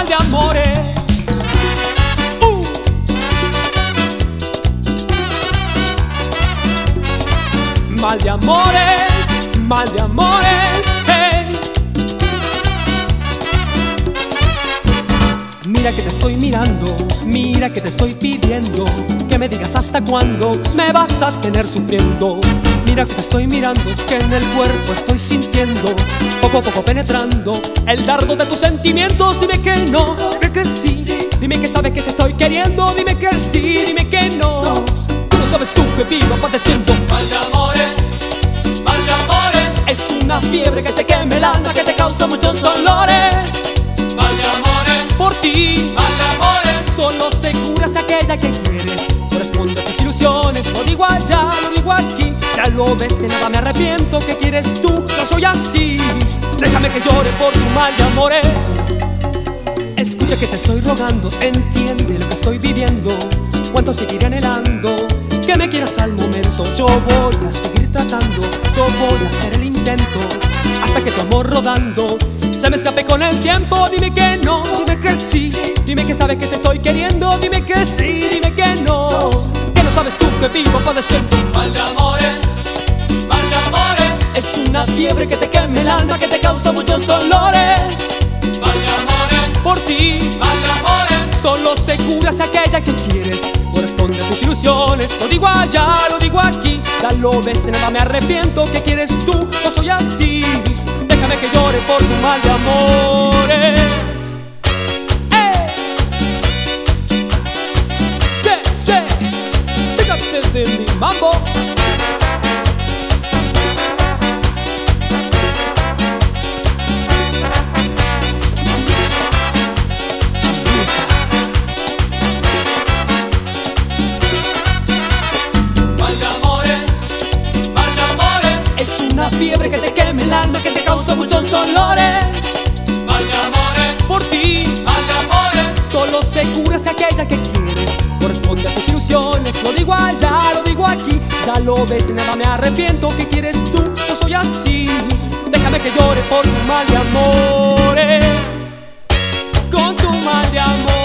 mal de amores. Mal de amores, mal de amores, hey. Mira que te estoy mirando, mira que te estoy pidiendo que me digas hasta cuándo me vas a tener sufriendo. Mira que te estoy mirando, que en el cuerpo estoy sintiendo, poco a poco penetrando el dardo de tus sentimientos. Dime que no, dime que sí, dime que sabes que te estoy queriendo. Dime que sí, dime que no. Tú no sabes tú que vivo padeciendo mal de amores, mal de amores. Es una fiebre que te quema el alma, que te causa muchos dolores. Mal de amores, por ti, mal de amores. Solo se cura si aquella que quieres corresponde a tus ilusiones. Lo digo allá, lo digo aquí, ya lo ves, de nada me arrepiento. ¿Qué quieres tú? Yo soy así. Déjame que llore por tu mal de amores. Escucha que te estoy rogando, entiende lo que estoy viviendo. Cuánto seguiré anhelando que me quieras al momento. Yo voy a seguir tratando, yo voy a hacer el intento hasta que tu amor rodando se me escape con el tiempo. Dime que no, dime que sí, dime que sabes que te estoy queriendo. Dime que sí, dime que no. Que no sabes tú que vivo padeciendo mal de amores, mal de amores. Es una fiebre que te quema el alma, que te causa muchos dolores. Mal de amores, por ti, mal de amores. Solo se cura si aquella que quieres corresponde a tus ilusiones. Lo digo allá, lo digo aquí, ya lo ves, de nada me arrepiento. ¿Qué quieres tú? Yo soy así. Déjame que llore por tu mal de amores. Sé, fíjate de mi mambo. Es una fiebre que te quema el alma, que te causa muchos dolores. Mal de amores, por ti, mal de amores. Solo se cura si aquella que quieres corresponde a tus ilusiones. Lo digo allá, lo digo aquí, ya lo ves, de nada me arrepiento. ¿Qué quieres tú? Yo soy así. Déjame que llore por tu mal de amores. Con tu mal de amores.